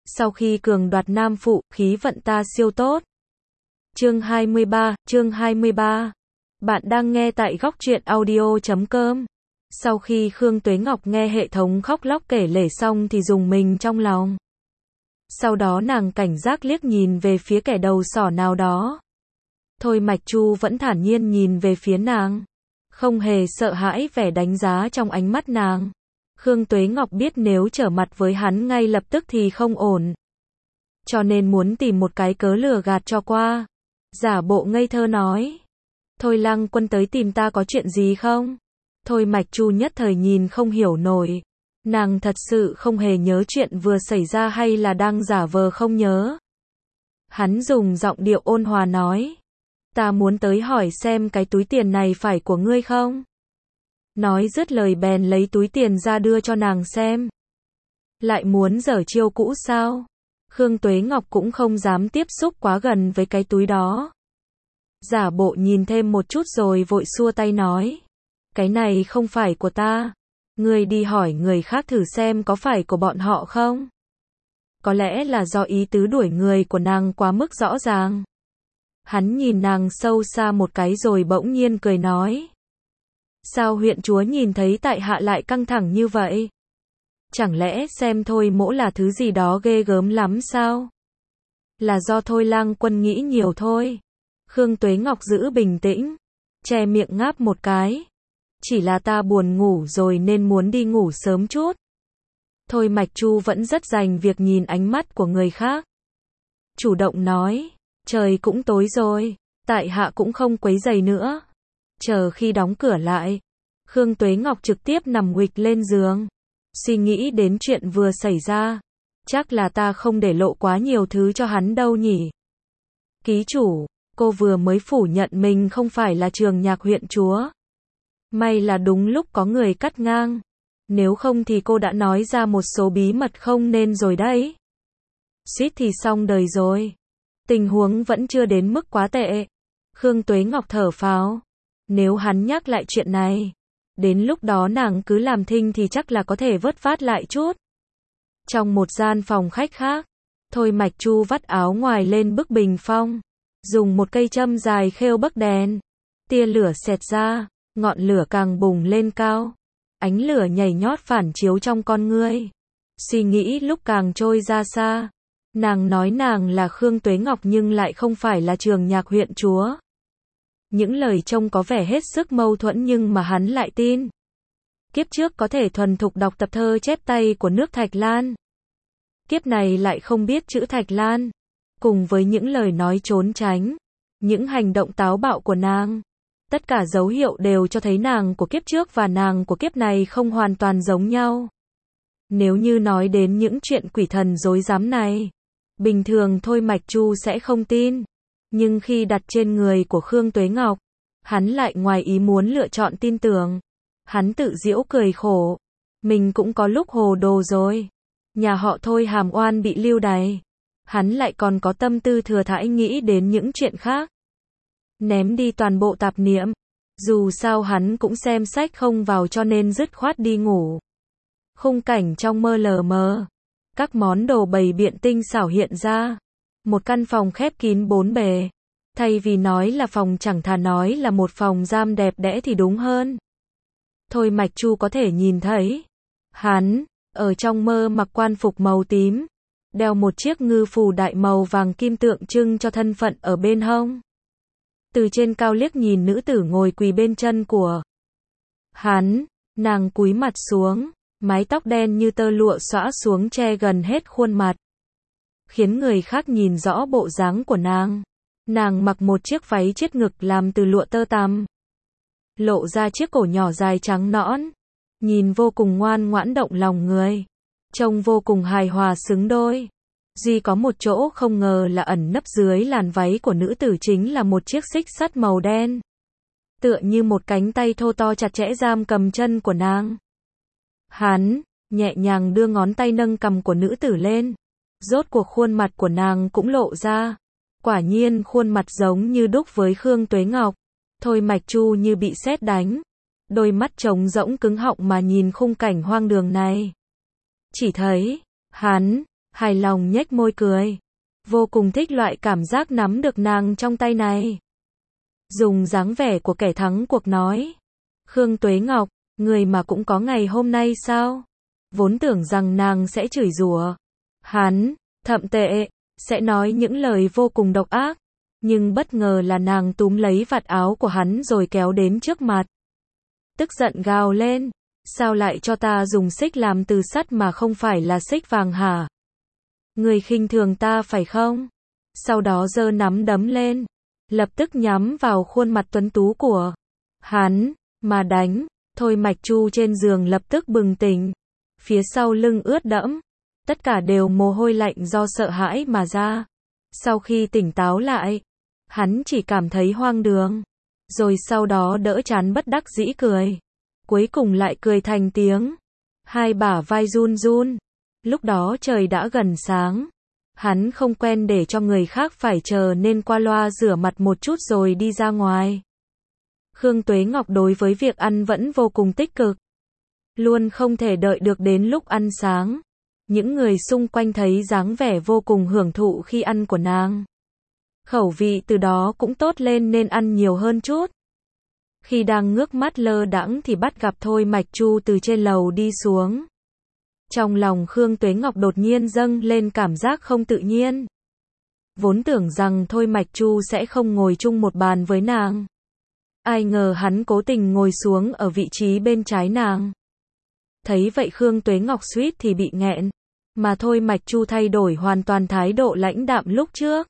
Sau khi cường đoạt nam phụ, khí vận ta siêu tốt. Chương 23. Bạn đang nghe tại góc truyện audio.com. Sau khi Khương Tuế Ngọc nghe hệ thống khóc lóc kể lể xong thì rùng mình trong lòng. Sau đó nàng cảnh giác liếc nhìn về phía kẻ đầu sỏ nào đó. Thôi Mạch Chu vẫn thản nhiên nhìn về phía nàng, không hề sợ hãi vẻ đánh giá trong ánh mắt nàng. Khương Tuế Ngọc biết nếu trở mặt với hắn ngay lập tức thì không ổn, cho nên muốn tìm một cái cớ lừa gạt cho qua. Giả bộ ngây thơ nói: Thôi Lăng Quân tới tìm ta có chuyện gì không? Thôi Mạch Chu nhất thời nhìn không hiểu nổi. Nàng thật sự không hề nhớ chuyện vừa xảy ra hay là đang giả vờ không nhớ. Hắn dùng giọng điệu ôn hòa nói: Ta muốn tới hỏi xem cái túi tiền này phải của ngươi không? Nói dứt lời bèn lấy túi tiền ra đưa cho nàng xem. Lại muốn giở chiêu cũ sao? Khương Tuế Ngọc cũng không dám tiếp xúc quá gần với cái túi đó. Giả bộ nhìn thêm một chút rồi vội xua tay nói: Cái này không phải của ta. Ngươi đi hỏi người khác thử xem có phải của bọn họ không? Có lẽ là do ý tứ đuổi người của nàng quá mức rõ ràng. Hắn nhìn nàng sâu xa một cái rồi bỗng nhiên cười nói: Sao huyện chúa nhìn thấy tại hạ lại căng thẳng như vậy? Chẳng lẽ xem Thôi Mỗ là thứ gì đó ghê gớm lắm sao? Là do Thôi Lang Quân nghĩ nhiều thôi. Khương Tuế Ngọc giữ bình tĩnh, che miệng ngáp một cái. Chỉ là ta buồn ngủ rồi nên muốn đi ngủ sớm chút. Thôi Mạch Chu vẫn rất dành việc nhìn ánh mắt của người khác. Chủ động nói: Trời cũng tối rồi, tại hạ cũng không quấy rầy nữa. Chờ khi đóng cửa lại, Khương Tuế Ngọc trực tiếp nằm nguịch lên giường. Suy nghĩ đến chuyện vừa xảy ra. Chắc là ta không để lộ quá nhiều thứ cho hắn đâu nhỉ. Ký chủ, cô vừa mới phủ nhận mình không phải là Trường Nhạc huyện chúa. May là đúng lúc có người cắt ngang. Nếu không thì cô đã nói ra một số bí mật không nên rồi đấy. Suýt thì xong đời rồi. Tình huống vẫn chưa đến mức quá tệ. Khương Tuế Ngọc thở phào. Nếu hắn nhắc lại chuyện này, đến lúc đó nàng cứ làm thinh thì chắc là có thể vớt vát lại chút. Trong một gian phòng khách khác, Thôi Mạch Chu vắt áo ngoài lên bức bình phong, dùng một cây châm dài khêu bấc đèn. Tia lửa xẹt ra, ngọn lửa càng bùng lên cao. Ánh lửa nhảy nhót phản chiếu trong con ngươi. Suy nghĩ lúc càng trôi ra xa. Nàng nói nàng là Khương Tuế Ngọc nhưng lại không phải là Trường Nhạc huyện chúa. Những lời trông có vẻ hết sức mâu thuẫn nhưng mà hắn lại tin. Kiếp trước có thể thuần thục đọc tập thơ chép tay của nước Thạch Lan. Kiếp này lại không biết chữ Thạch Lan. Cùng với những lời nói trốn tránh, những hành động táo bạo của nàng, tất cả dấu hiệu đều cho thấy nàng của kiếp trước và nàng của kiếp này không hoàn toàn giống nhau. Nếu như nói đến những chuyện quỷ thần rối rắm này, bình thường Thôi Mạch Chu sẽ không tin. Nhưng khi đặt trên người của Khương Tuế Ngọc, hắn lại ngoài ý muốn lựa chọn tin tưởng. Hắn tự giễu cười khổ. Mình cũng có lúc hồ đồ rồi. Nhà họ Thôi hàm oan bị lưu đày. Hắn lại còn có tâm tư thừa thãi nghĩ đến những chuyện khác. Ném đi toàn bộ tạp niệm. Dù sao hắn cũng xem sách không vào cho nên dứt khoát đi ngủ. Khung cảnh trong mơ lờ mờ. Các món đồ bày biện tinh xảo hiện ra. Một căn phòng khép kín bốn bề. Thay vì nói là phòng chẳng thà nói là một phòng giam đẹp đẽ thì đúng hơn. Thôi Mạch Chu có thể nhìn thấy. Hắn, ở trong mơ mặc quan phục màu tím. Đeo một chiếc ngư phù đại màu vàng kim tượng trưng cho thân phận ở bên hông. Từ trên cao liếc nhìn nữ tử ngồi quỳ bên chân của hắn. Nàng cúi mặt xuống. Mái tóc đen như tơ lụa xõa xuống che gần hết khuôn mặt. Khiến người khác nhìn rõ bộ dáng của nàng. Nàng mặc một chiếc váy chiết ngực làm từ lụa tơ tằm. Lộ ra chiếc cổ nhỏ dài trắng nõn. Nhìn vô cùng ngoan ngoãn động lòng người. Trông vô cùng hài hòa xứng đôi. Duy có một chỗ không ngờ là ẩn nấp dưới làn váy của nữ tử chính là một chiếc xích sắt màu đen. Tựa như một cánh tay thô to chặt chẽ giam cầm chân của nàng. Hắn, nhẹ nhàng đưa ngón tay nâng cằm của nữ tử lên. Rốt cuộc khuôn mặt của nàng cũng lộ ra. Quả nhiên khuôn mặt giống như đúc với Khương Tuế Ngọc. Thôi Mạch Chu như bị sét đánh. Đôi mắt trống rỗng cứng họng mà nhìn khung cảnh hoang đường này. Chỉ thấy, hắn, hài lòng nhếch môi cười. Vô cùng thích loại cảm giác nắm được nàng trong tay này. Dùng dáng vẻ của kẻ thắng cuộc nói. Khương Tuế Ngọc, người mà cũng có ngày hôm nay sao? Vốn tưởng rằng nàng sẽ chửi rủa hắn, thậm tệ, sẽ nói những lời vô cùng độc ác. Nhưng bất ngờ là nàng túm lấy vạt áo của hắn rồi kéo đến trước mặt. Tức giận gào lên. Sao lại cho ta dùng xích làm từ sắt mà không phải là xích vàng hả? Người khinh thường ta phải không? Sau đó giơ nắm đấm lên. Lập tức nhắm vào khuôn mặt tuấn tú của hắn, mà đánh. Thôi Mạch Chu trên giường lập tức bừng tỉnh. Phía sau lưng ướt đẫm. Tất cả đều mồ hôi lạnh do sợ hãi mà ra. Sau khi tỉnh táo lại, hắn chỉ cảm thấy hoang đường. Rồi sau đó đỡ chán bất đắc dĩ cười. Cuối cùng lại cười thành tiếng. Hai bả vai run run. Lúc đó trời đã gần sáng. Hắn không quen để cho người khác phải chờ nên qua loa rửa mặt một chút rồi đi ra ngoài. Khương Tuế Ngọc đối với việc ăn vẫn vô cùng tích cực. Luôn không thể đợi được đến lúc ăn sáng. Những người xung quanh thấy dáng vẻ vô cùng hưởng thụ khi ăn của nàng. Khẩu vị từ đó cũng tốt lên nên ăn nhiều hơn chút. Khi đang ngước mắt lơ đãng thì bắt gặp Thôi Mạch Chu từ trên lầu đi xuống. Trong lòng Khương Tuế Ngọc đột nhiên dâng lên cảm giác không tự nhiên. Vốn tưởng rằng Thôi Mạch Chu sẽ không ngồi chung một bàn với nàng. Ai ngờ hắn cố tình ngồi xuống ở vị trí bên trái nàng. Thấy vậy Khương Tuế Ngọc suýt thì bị nghẹn. Mà Thôi Mạch Chu thay đổi hoàn toàn thái độ lãnh đạm lúc trước.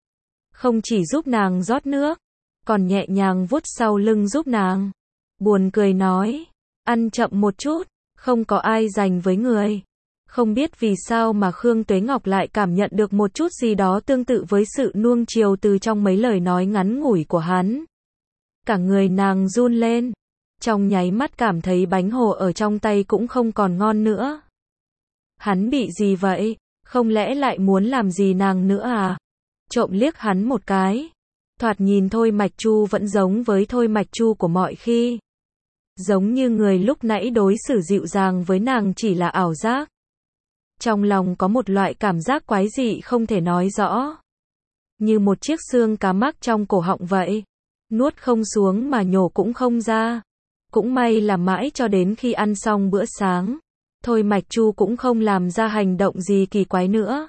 Không chỉ giúp nàng rót nước, còn nhẹ nhàng vuốt sau lưng giúp nàng. Buồn cười nói, ăn chậm một chút, không có ai dành với người. Không biết vì sao mà Khương Tuế Ngọc lại cảm nhận được một chút gì đó tương tự với sự nuông chiều từ trong mấy lời nói ngắn ngủi của hắn. Cả người nàng run lên, trong nháy mắt cảm thấy bánh hồ ở trong tay cũng không còn ngon nữa. Hắn bị gì vậy? Không lẽ lại muốn làm gì nàng nữa à? Trộm liếc hắn một cái. Thoạt nhìn Thôi Mạch Chu vẫn giống với Thôi Mạch Chu của mọi khi. Giống như người lúc nãy đối xử dịu dàng với nàng chỉ là ảo giác. Trong lòng có một loại cảm giác quái dị không thể nói rõ. Như một chiếc xương cá mắc trong cổ họng vậy. Nuốt không xuống mà nhổ cũng không ra. Cũng may là mãi cho đến khi ăn xong bữa sáng. Thôi Mạch Chu cũng không làm ra hành động gì kỳ quái nữa.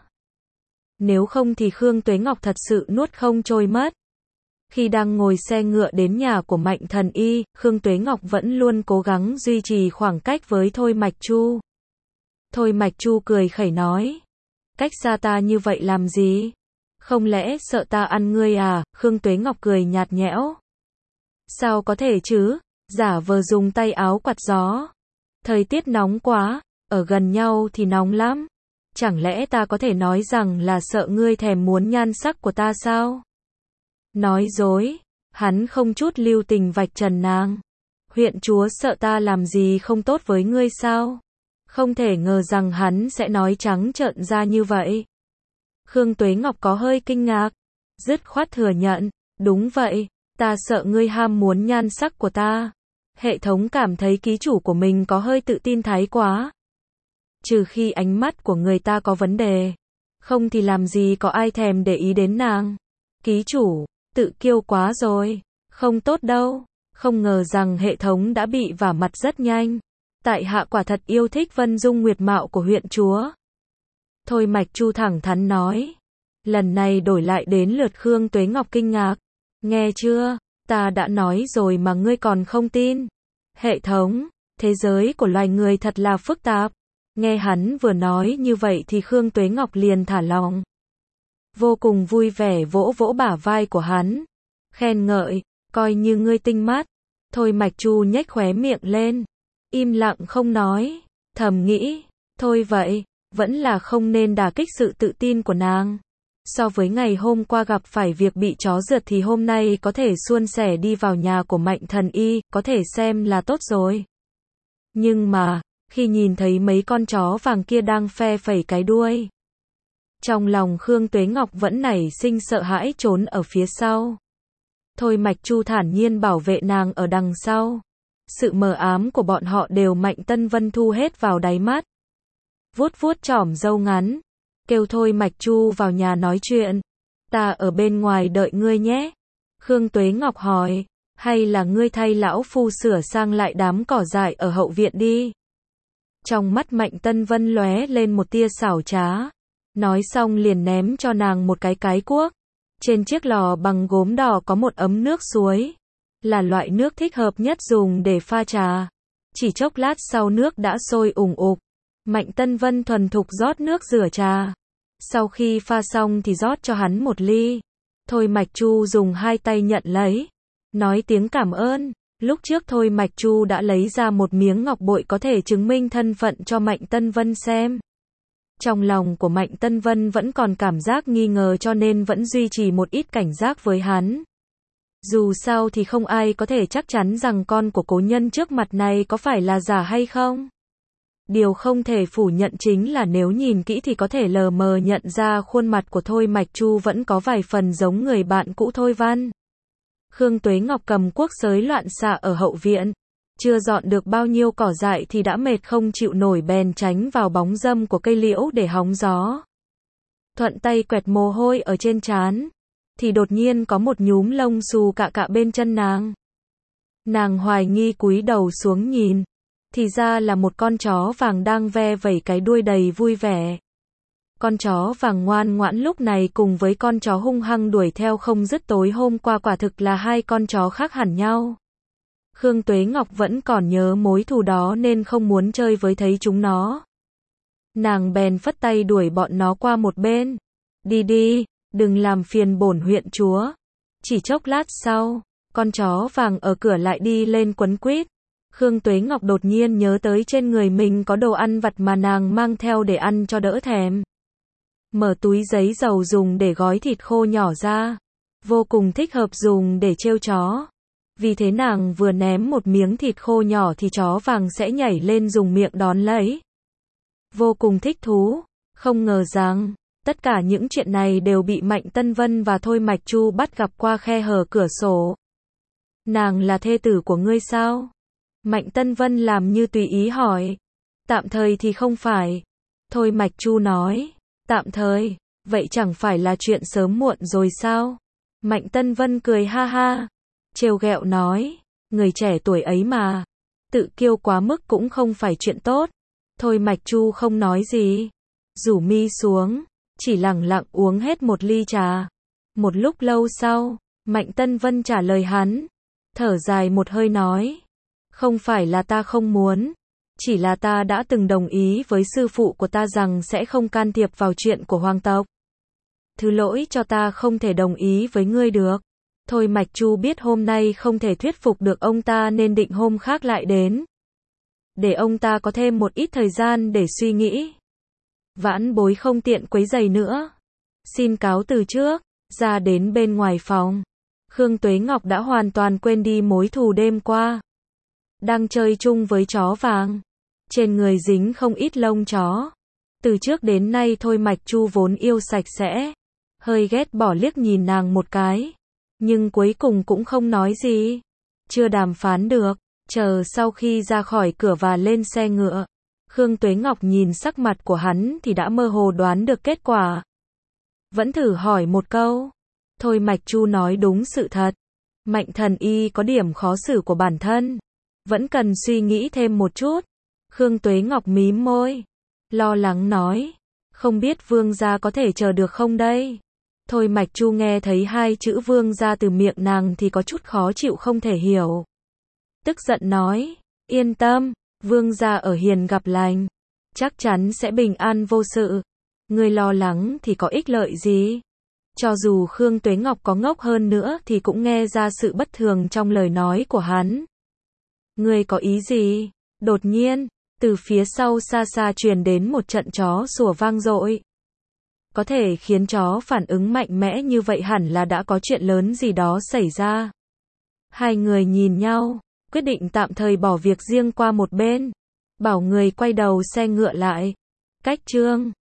Nếu không thì Khương Tuế Ngọc thật sự nuốt không trôi mất. Khi đang ngồi xe ngựa đến nhà của Mạnh Thần Y, Khương Tuế Ngọc vẫn luôn cố gắng duy trì khoảng cách với Thôi Mạch Chu. Thôi Mạch Chu cười khẩy nói. Cách xa ta như vậy làm gì? Không lẽ sợ ta ăn ngươi à? Khương Tuế Ngọc cười nhạt nhẽo. Sao có thể chứ? Giả vờ dùng tay áo quạt gió. Thời tiết nóng quá, ở gần nhau thì nóng lắm. Chẳng lẽ ta có thể nói rằng là sợ ngươi thèm muốn nhan sắc của ta sao? Nói dối, hắn không chút lưu tình vạch trần nàng. Huyện chúa sợ ta làm gì không tốt với ngươi sao? Không thể ngờ rằng hắn sẽ nói trắng trợn ra như vậy. Khương Tuế Ngọc có hơi kinh ngạc, dứt khoát thừa nhận, đúng vậy, ta sợ ngươi ham muốn nhan sắc của ta. Hệ thống cảm thấy ký chủ của mình có hơi tự tin thái quá. Trừ khi ánh mắt của người ta có vấn đề. Không thì làm gì có ai thèm để ý đến nàng. Ký chủ, tự kiêu quá rồi. Không tốt đâu. Không ngờ rằng hệ thống đã bị vả mặt rất nhanh. Tại hạ quả thật yêu thích Vân Dung Nguyệt mạo của huyện chúa. Thôi Mạch Chu thẳng thắn nói. Lần này đổi lại đến lượt Khương Tuế Ngọc kinh ngạc. Nghe chưa? Ta đã nói rồi mà ngươi còn không tin. Hệ thống, thế giới của loài người thật là phức tạp. Nghe hắn vừa nói như vậy thì Khương Tuế Ngọc liền thả lòng. Vô cùng vui vẻ vỗ vỗ bả vai của hắn. Khen ngợi, coi như ngươi tinh mắt. Thôi Mạch Chu nhếch khóe miệng lên. Im lặng không nói. Thầm nghĩ, thôi vậy, vẫn là không nên đả kích sự tự tin của nàng. So với ngày hôm qua gặp phải việc bị chó rượt thì hôm nay có thể suôn sẻ đi vào nhà của Mạnh Thần Y, có thể xem là tốt rồi. Nhưng mà, khi nhìn thấy mấy con chó vàng kia đang phe phẩy cái đuôi, trong lòng Khương Tuế Ngọc vẫn nảy sinh sợ hãi trốn ở phía sau. Thôi Mạch Chu thản nhiên bảo vệ nàng ở đằng sau. Sự mờ ám của bọn họ đều Mạnh Tân Vân thu hết vào đáy mắt. Vuốt vuốt chỏm râu ngắn. kêu Thôi Mạch Chu vào nhà nói chuyện. Ta ở bên ngoài đợi ngươi nhé. Khương Tuế Ngọc hỏi, hay là ngươi thay lão phu sửa sang lại đám cỏ dại ở hậu viện đi. Trong mắt Mạnh Tân Vân lóe lên một tia xảo trá. Nói xong liền ném cho nàng một cái cuốc. Trên chiếc lò bằng gốm đỏ có một ấm nước suối. Là loại nước thích hợp nhất dùng để pha trà. Chỉ chốc lát sau nước đã sôi ủng ục. Mạnh Tân Vân thuần thục rót nước rửa trà. Sau khi pha xong thì rót cho hắn một ly. Thôi Mạch Chu dùng hai tay nhận lấy. Nói tiếng cảm ơn. Lúc trước Thôi Mạch Chu đã lấy ra một miếng ngọc bội có thể chứng minh thân phận cho Mạnh Tân Vân xem. Trong lòng của Mạnh Tân Vân vẫn còn cảm giác nghi ngờ cho nên vẫn duy trì một ít cảnh giác với hắn. Dù sao thì không ai có thể chắc chắn rằng con của cố nhân trước mặt này có phải là giả hay không. Điều không thể phủ nhận chính là nếu nhìn kỹ thì có thể lờ mờ nhận ra khuôn mặt của Thôi Mạch Chu vẫn có vài phần giống người bạn cũ Thôi Văn. Khương Tuế Ngọc cầm cuốc sới loạn xạ ở hậu viện. Chưa dọn được bao nhiêu cỏ dại thì đã mệt không chịu nổi bèn tránh vào bóng râm của cây liễu để hóng gió. Thuận tay quẹt mồ hôi ở trên trán. Thì đột nhiên có một nhúm lông xù cạ cạ bên chân nàng. Nàng hoài nghi cúi đầu xuống nhìn. Thì ra là một con chó vàng đang ve vẩy cái đuôi đầy vui vẻ. Con chó vàng ngoan ngoãn lúc này cùng với con chó hung hăng đuổi theo không dứt tối hôm qua quả thực là hai con chó khác hẳn nhau. Khương Tuế Ngọc vẫn còn nhớ mối thù đó nên không muốn chơi với thấy chúng nó. Nàng bèn phất tay đuổi bọn nó qua một bên. Đi đi, đừng làm phiền bổn huyện chúa. Chỉ chốc lát sau, con chó vàng ở cửa lại đi lên quấn quýt. Khương Tuế Ngọc đột nhiên nhớ tới trên người mình có đồ ăn vặt mà nàng mang theo để ăn cho đỡ thèm. Mở túi giấy dầu dùng để gói thịt khô nhỏ ra. Vô cùng thích hợp dùng để trêu chó. Vì thế nàng vừa ném một miếng thịt khô nhỏ thì chó vàng sẽ nhảy lên dùng miệng đón lấy. Vô cùng thích thú. Không ngờ rằng, tất cả những chuyện này đều bị Mạnh Tân Vân và Thôi Mạch Chu bắt gặp qua khe hở cửa sổ. Nàng là thê tử của ngươi sao? Mạnh Tân Vân làm như tùy ý hỏi. Tạm thời thì không phải. Thôi Mạch Chu nói. Tạm thời, vậy chẳng phải là chuyện sớm muộn rồi sao? Mạnh Tân Vân cười ha ha. Trêu ghẹo nói. Người trẻ tuổi ấy mà. Tự kiêu quá mức cũng không phải chuyện tốt. Thôi Mạch Chu không nói gì. Rủ mi xuống. Chỉ lẳng lặng uống hết một ly trà. Một lúc lâu sau, Mạnh Tân Vân trả lời hắn. Thở dài một hơi nói. Không phải là ta không muốn. Chỉ là ta đã từng đồng ý với sư phụ của ta rằng sẽ không can thiệp vào chuyện của hoàng tộc. Thứ lỗi cho ta không thể đồng ý với ngươi được. Thôi Mạch Chu biết hôm nay không thể thuyết phục được ông ta nên định hôm khác lại đến. Để ông ta có thêm một ít thời gian để suy nghĩ. Vãn bối không tiện quấy rầy nữa. Xin cáo từ trước. Ra đến bên ngoài phòng. Khương Tuế Ngọc đã hoàn toàn quên đi mối thù đêm qua. Đang chơi chung với chó vàng. Trên người dính không ít lông chó. Từ trước đến nay Thôi Mạch Chu vốn yêu sạch sẽ. Hơi ghét bỏ liếc nhìn nàng một cái. Nhưng cuối cùng cũng không nói gì. Chưa đàm phán được. Chờ sau khi ra khỏi cửa và lên xe ngựa. Khương Tuế Ngọc nhìn sắc mặt của hắn thì đã mơ hồ đoán được kết quả. Vẫn thử hỏi một câu. Thôi Mạch Chu nói đúng sự thật. Mạnh thần y có điểm khó xử của bản thân. Vẫn cần suy nghĩ thêm một chút. Khương Tuế Ngọc mím môi. Lo lắng nói. Không biết vương gia có thể chờ được không đây? Thôi Mạch Chu nghe thấy hai chữ vương gia từ miệng nàng thì có chút khó chịu không thể hiểu. Tức giận nói. Yên tâm, vương gia ở hiền gặp lành. Chắc chắn sẽ bình an vô sự. Ngươi lo lắng thì có ích lợi gì? Cho dù Khương Tuế Ngọc có ngốc hơn nữa thì cũng nghe ra sự bất thường trong lời nói của hắn. Ngươi có ý gì? Đột nhiên, từ phía sau xa xa truyền đến một trận chó sủa vang dội. Có thể khiến chó phản ứng mạnh mẽ như vậy hẳn là đã có chuyện lớn gì đó xảy ra. Hai người nhìn nhau, quyết định tạm thời bỏ việc riêng qua một bên. Bảo người quay đầu xe ngựa lại. Cách chương